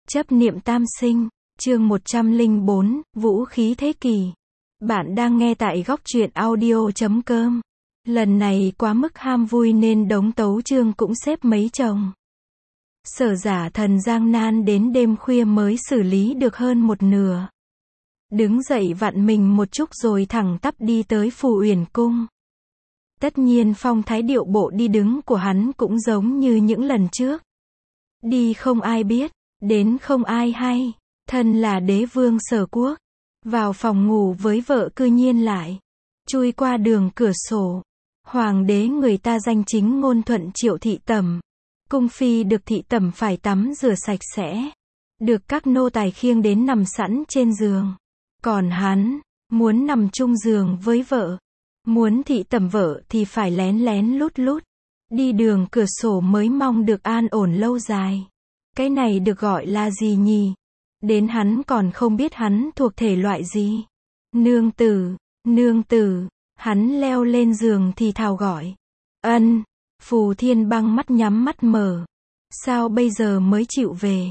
Chấp niệm tam sinh, chương 104, Vũ khí thế kỷ. Bạn đang nghe tại góc truyện audio.com. Lần này quá mức ham vui nên đống tấu chương cũng xếp mấy chồng. Sở Giả Thần gian nan đến đêm khuya mới xử lý được hơn một nửa. Đứng dậy vặn mình một chút rồi thẳng tắp đi tới Phù Uyển Cung. Tất nhiên phong thái điệu bộ đi đứng của hắn cũng giống như những lần trước. Đi không ai biết, đến không ai hay, thân là đế vương Sở Quốc. Vào phòng ngủ với vợ cư nhiên lại chui qua đường cửa sổ. Hoàng đế người ta danh chính ngôn thuận triệu thị tẩm. Cung phi được thị tẩm phải tắm rửa sạch sẽ. Được các nô tài khiêng đến nằm sẵn trên giường. Còn hắn, muốn nằm chung giường với vợ. Muốn thị tẩm vợ thì phải lén lén lút lút. Đi đường cửa sổ mới mong được an ổn lâu dài. Cái này được gọi là gì nhỉ? Đến hắn còn không biết hắn thuộc thể loại gì. Nương tử, hắn leo lên giường thì thào gọi. Ân, Phù Thiên Băng mắt nhắm mắt mở. Sao bây giờ mới chịu về?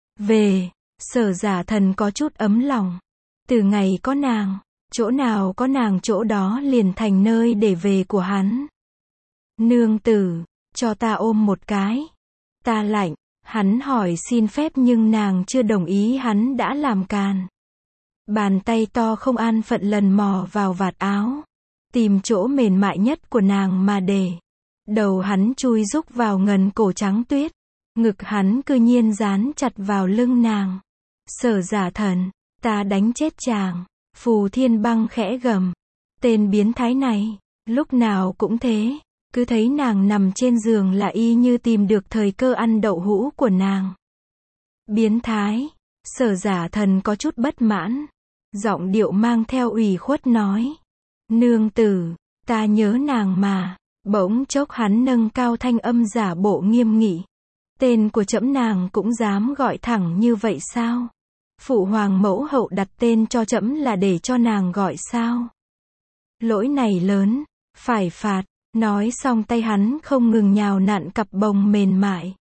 Về, Sở Giả Thần có chút ấm lòng. Từ ngày có nàng, chỗ nào có nàng chỗ đó liền thành nơi để về của hắn. Nương tử, cho ta ôm một cái. Ta lạnh. Hắn hỏi xin phép nhưng nàng chưa đồng ý, hắn đã làm càn. Bàn tay to không an phận lần mò vào vạt áo. Tìm chỗ mềm mại nhất của nàng mà để. Đầu hắn chui rúc vào ngần cổ trắng tuyết. Ngực hắn cư nhiên dán chặt vào lưng nàng. Sở Giả Thần, ta đánh chết chàng. Phù Thiên Băng khẽ gầm. Tên biến thái này, lúc nào cũng thế. Cứ thấy nàng nằm trên giường là y như tìm được thời cơ ăn đậu hũ của nàng. Biến thái. Sở Giả Thần có chút bất mãn. Giọng điệu mang theo ủy khuất nói. Nương tử, ta nhớ nàng mà. Bỗng chốc hắn nâng cao thanh âm giả bộ nghiêm nghị. Tên của trẫm nàng cũng dám gọi thẳng như vậy sao? Phụ hoàng mẫu hậu đặt tên cho trẫm là để cho nàng gọi sao? Lỗi này lớn, phải phạt. Nói xong tay hắn không ngừng nhào nặn cặp bồng mềm mại.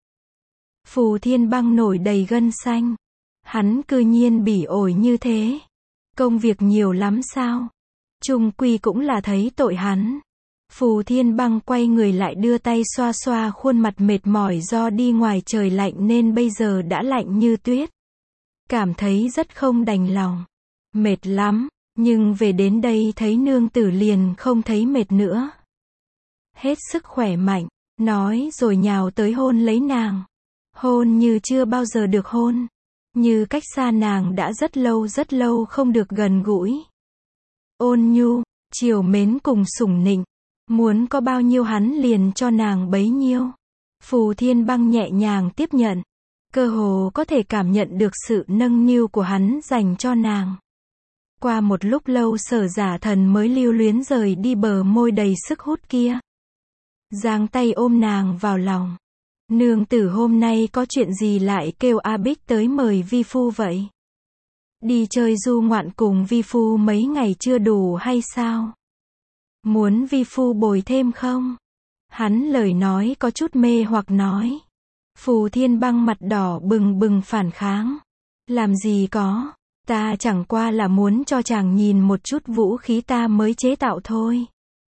Phù Thiên Băng nổi đầy gân xanh. Hắn cư nhiên bỉ ổi như thế. Công việc nhiều lắm sao? Chung quy cũng là thấy tội hắn. Phù Thiên Băng quay người lại đưa tay xoa xoa khuôn mặt mệt mỏi do đi ngoài trời lạnh nên bây giờ đã lạnh như tuyết. Cảm thấy rất không đành lòng. Mệt lắm, nhưng về đến đây thấy nương tử liền không thấy mệt nữa. Hết sức khỏe mạnh, nói rồi nhào tới hôn lấy nàng. Hôn như chưa bao giờ được hôn. Như cách xa nàng đã rất lâu không được gần gũi. Ôn nhu, chiều mến cùng sủng nịnh. Muốn có bao nhiêu hắn liền cho nàng bấy nhiêu. Phù Thiên Băng nhẹ nhàng tiếp nhận. Cơ hồ có thể cảm nhận được sự nâng niu của hắn dành cho nàng. Qua một lúc lâu Sở Giả Thần mới lưu luyến rời đi bờ môi đầy sức hút kia. Giang tay ôm nàng vào lòng. Nương tử hôm nay có chuyện gì lại kêu A Bích tới mời vi phu vậy? Đi chơi du ngoạn cùng vi phu mấy ngày chưa đủ hay sao? Muốn vi phu bồi thêm không? Hắn lời nói có chút mê hoặc nói. Phù Thiên Băng mặt đỏ bừng bừng phản kháng. Làm gì có, ta chẳng qua là muốn cho chàng nhìn một chút vũ khí ta mới chế tạo thôi.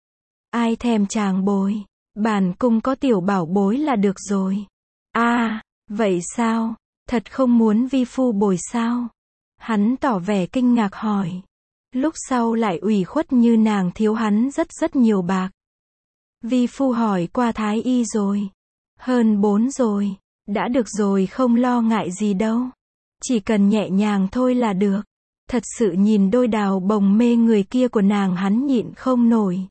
Ai thèm chàng bồi. Bản cung có tiểu bảo bối là được rồi. À, vậy sao? Thật không muốn vi phu bồi sao? Hắn tỏ vẻ kinh ngạc hỏi. Lúc sau lại ủy khuất như nàng thiếu hắn rất nhiều bạc. Vi phu hỏi qua thái y rồi. Hơn 4 rồi. Đã được rồi, không lo ngại gì đâu. Chỉ cần nhẹ nhàng thôi là được. Thật sự nhìn đôi đào bồng mê người kia của nàng hắn nhịn không nổi.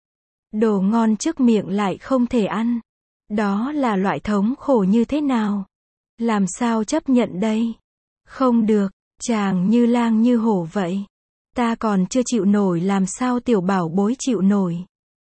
Đồ ngon trước miệng lại không thể ăn. Đó là loại thống khổ như thế nào? Làm sao chấp nhận đây? Không được, chàng như lang như hổ vậy. Ta còn chưa chịu nổi làm sao tiểu bảo bối chịu nổi.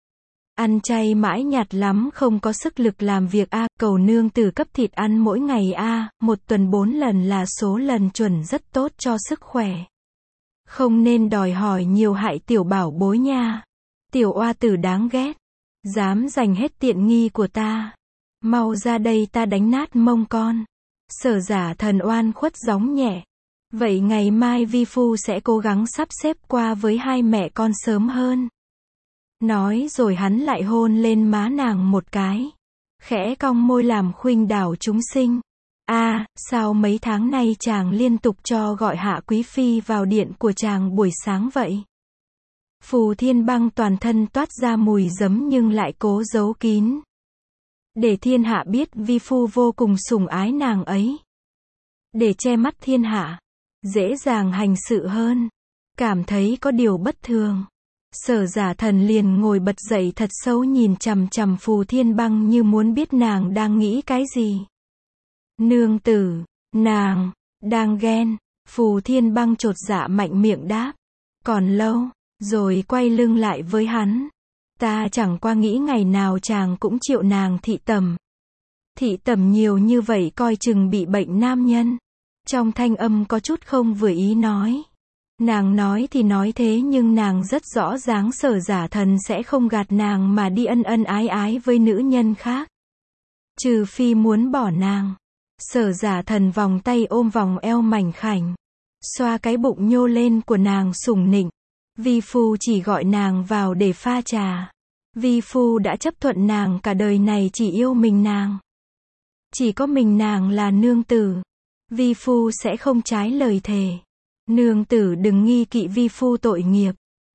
Ăn chay mãi nhạt lắm không có sức lực làm việc a. Cầu nương tử cấp thịt ăn mỗi ngày a. Một tuần 4 lần là số lần chuẩn rất tốt cho sức khỏe. Không nên đòi hỏi nhiều hại tiểu bảo bối nha. Tiểu oa tử đáng ghét. Dám giành hết tiện nghi của ta. Mau ra đây ta đánh nát mông con. Sở Giả Thần oan khuất gióng nhẹ. Vậy ngày mai vi phu sẽ cố gắng sắp xếp qua với hai mẹ con sớm hơn. Nói rồi hắn lại hôn lên má nàng một cái. Khẽ cong môi làm khuynh đảo chúng sinh. Sao mấy tháng nay chàng liên tục cho gọi Hạ Quý Phi vào điện của chàng buổi sáng vậy? Phù Thiên Băng toàn thân toát ra mùi giấm nhưng lại cố giấu kín. Để thiên hạ biết vi phu vô cùng sủng ái nàng ấy. Để che mắt thiên hạ, dễ dàng hành sự hơn. Cảm thấy có điều bất thường. Sở Giả Thần liền ngồi bật dậy thật sâu nhìn chằm chằm Phù Thiên Băng như muốn biết nàng đang nghĩ cái gì. Nương tử, nàng đang ghen. Phù Thiên Băng chột dạ mạnh miệng đáp. Còn lâu, rồi quay lưng lại với hắn. Ta chẳng qua nghĩ ngày nào chàng cũng chịu nàng thị tẩm. Thị tẩm nhiều như vậy coi chừng bị bệnh nam nhân. Trong thanh âm có chút không vừa ý nói. Nàng nói thì nói thế nhưng nàng rất rõ ràng Sở Giả Thần sẽ không gạt nàng mà đi ân ân ái ái với nữ nhân khác. Trừ phi muốn bỏ nàng. Sở Giả Thần vòng tay ôm vòng eo mảnh khảnh. Xoa cái bụng nhô lên của nàng sủng nịnh. Vi phu chỉ gọi nàng vào để pha trà. Vi phu đã chấp thuận nàng cả đời này chỉ yêu mình nàng. Chỉ có mình nàng là nương tử. Vi phu sẽ không trái lời thề. Nương tử đừng nghi kỵ vi phu tội nghiệp.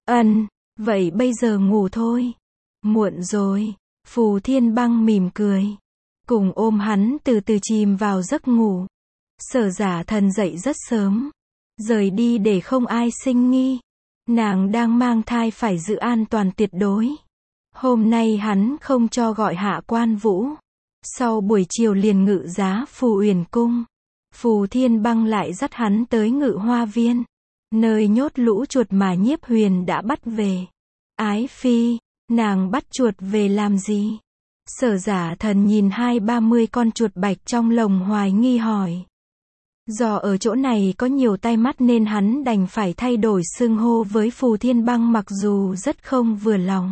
Vậy bây giờ ngủ thôi. Muộn rồi. Phù Thiên Băng mỉm cười. Cùng ôm hắn từ từ chìm vào giấc ngủ. Sở Giả Thần dậy rất sớm. Rời đi để không ai sinh nghi. Nàng đang mang thai phải giữ an toàn tuyệt đối. Hôm nay hắn không cho gọi Hạ Quan Vũ. Sau buổi chiều liền ngự giá Phù Uyển Cung. Phù Thiên Băng lại dắt hắn tới Ngự Hoa Viên. Nơi nhốt lũ chuột mà Nhiếp Huyền đã bắt về. Ái phi, nàng bắt chuột về làm gì? Sở Giả Thần nhìn 20-30 con chuột bạch trong lồng hoài nghi hỏi. Do ở chỗ này có nhiều tai mắt nên hắn đành phải thay đổi xưng hô với Phù Thiên Băng mặc dù rất không vừa lòng.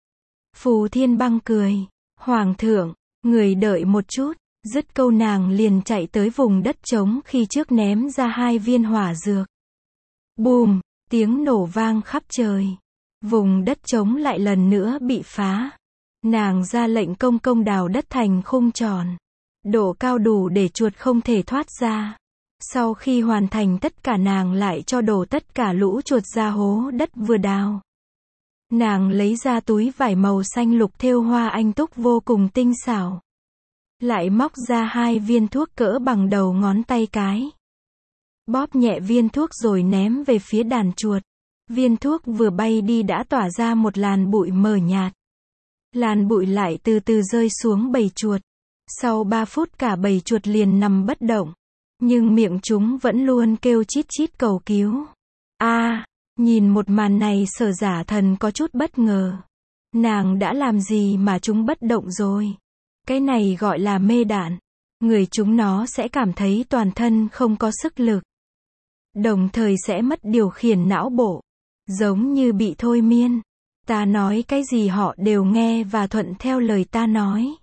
Phù Thiên Băng cười. Hoàng thượng, người đợi một chút. Dứt câu nàng liền chạy tới vùng đất trống khi trước ném ra 2 viên hỏa dược. Bùm, tiếng nổ vang khắp trời. Vùng đất trống lại lần nữa bị phá. Nàng ra lệnh công công đào đất thành khung tròn. Độ cao đủ để chuột không thể thoát ra. Sau khi hoàn thành tất cả nàng lại cho đổ tất cả lũ chuột ra hố đất vừa đào. Nàng lấy ra túi vải màu xanh lục thêu hoa anh túc vô cùng tinh xảo. Lại móc ra 2 viên thuốc cỡ bằng đầu ngón tay cái. Bóp nhẹ viên thuốc rồi ném về phía đàn chuột. Viên thuốc vừa bay đi đã tỏa ra một làn bụi mờ nhạt. Làn bụi lại từ từ rơi xuống bầy chuột. Sau 3 phút cả bầy chuột liền nằm bất động. Nhưng miệng chúng vẫn luôn kêu chít chít cầu cứu. Nhìn một màn này Sở Giả Thần có chút bất ngờ. Nàng đã làm gì mà chúng bất động rồi? Cái này gọi là mê đạn. Người chúng nó sẽ cảm thấy toàn thân không có sức lực. Đồng thời sẽ mất điều khiển não bộ. Giống như bị thôi miên. Ta nói cái gì họ đều nghe và thuận theo lời ta nói.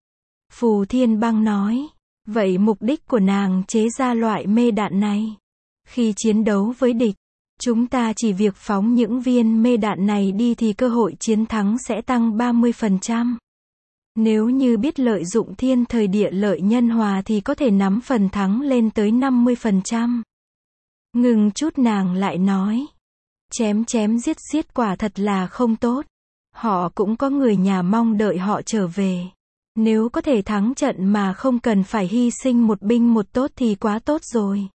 Phù Thiên Băng nói. Vậy mục đích của nàng chế ra loại mê đạn này. Khi chiến đấu với địch, chúng ta chỉ việc phóng những viên mê đạn này đi thì cơ hội chiến thắng sẽ tăng 30%. Nếu như biết lợi dụng thiên thời địa lợi nhân hòa thì có thể nắm phần thắng lên tới 50%. Ngừng chút nàng lại nói. Chém chém giết giết quả thật là không tốt. Họ cũng có người nhà mong đợi họ trở về. Nếu có thể thắng trận mà không cần phải hy sinh một binh một tốt thì quá tốt rồi.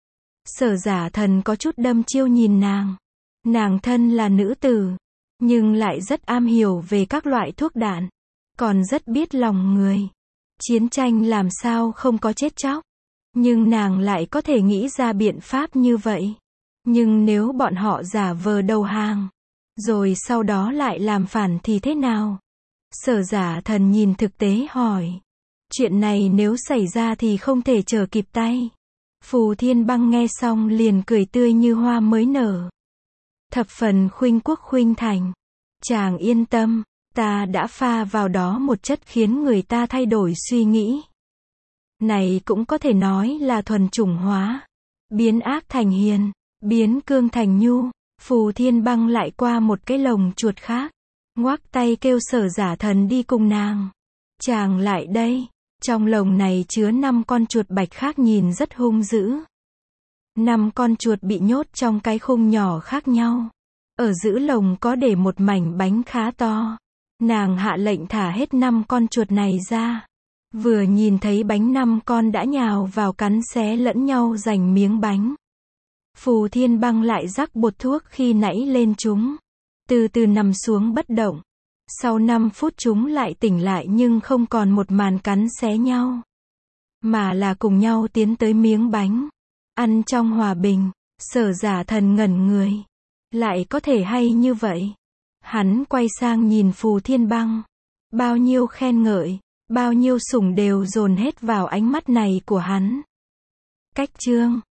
Sở Giả Thần có chút đâm chiêu nhìn nàng. Nàng thân là nữ tử, nhưng lại rất am hiểu về các loại thuốc đạn. Còn rất biết lòng người. Chiến tranh làm sao không có chết chóc. Nhưng nàng lại có thể nghĩ ra biện pháp như vậy. Nhưng nếu bọn họ giả vờ đầu hàng, rồi sau đó lại làm phản thì thế nào? Sở Giả Thần nhìn thực tế hỏi. Chuyện này nếu xảy ra thì không thể chờ kịp tay. Phù Thiên Băng nghe xong liền cười tươi như hoa mới nở. Thập phần khuynh quốc khuynh thành. Chàng yên tâm, ta đã pha vào đó một chất khiến người ta thay đổi suy nghĩ. Này cũng có thể nói là thuần chủng hóa. Biến ác thành hiền, biến cương thành nhu. Phù Thiên Băng lại qua một cái lồng chuột khác. Ngoác tay kêu Sở Giả Thần đi cùng nàng. Chàng lại đây. Trong lồng này chứa 5 con chuột bạch khác nhìn rất hung dữ. 5 con chuột bị nhốt trong cái khung nhỏ khác nhau. Ở giữa lồng có để một mảnh bánh khá to. Nàng hạ lệnh thả hết 5 con chuột này ra. Vừa nhìn thấy bánh 5 con đã nhào vào cắn xé lẫn nhau giành miếng bánh. Phù Thiên Băng lại rắc bột thuốc khi nãy lên chúng. Từ từ nằm xuống bất động. Sau 5 phút chúng lại tỉnh lại nhưng không còn một màn cắn xé nhau. Mà là cùng nhau tiến tới miếng bánh. Ăn trong hòa bình. Sở Giả Thần ngẩn người. Lại có thể hay như vậy. Hắn quay sang nhìn Phù Thiên Băng. Bao nhiêu khen ngợi, bao nhiêu sủng đều dồn hết vào ánh mắt này của hắn. Cách chương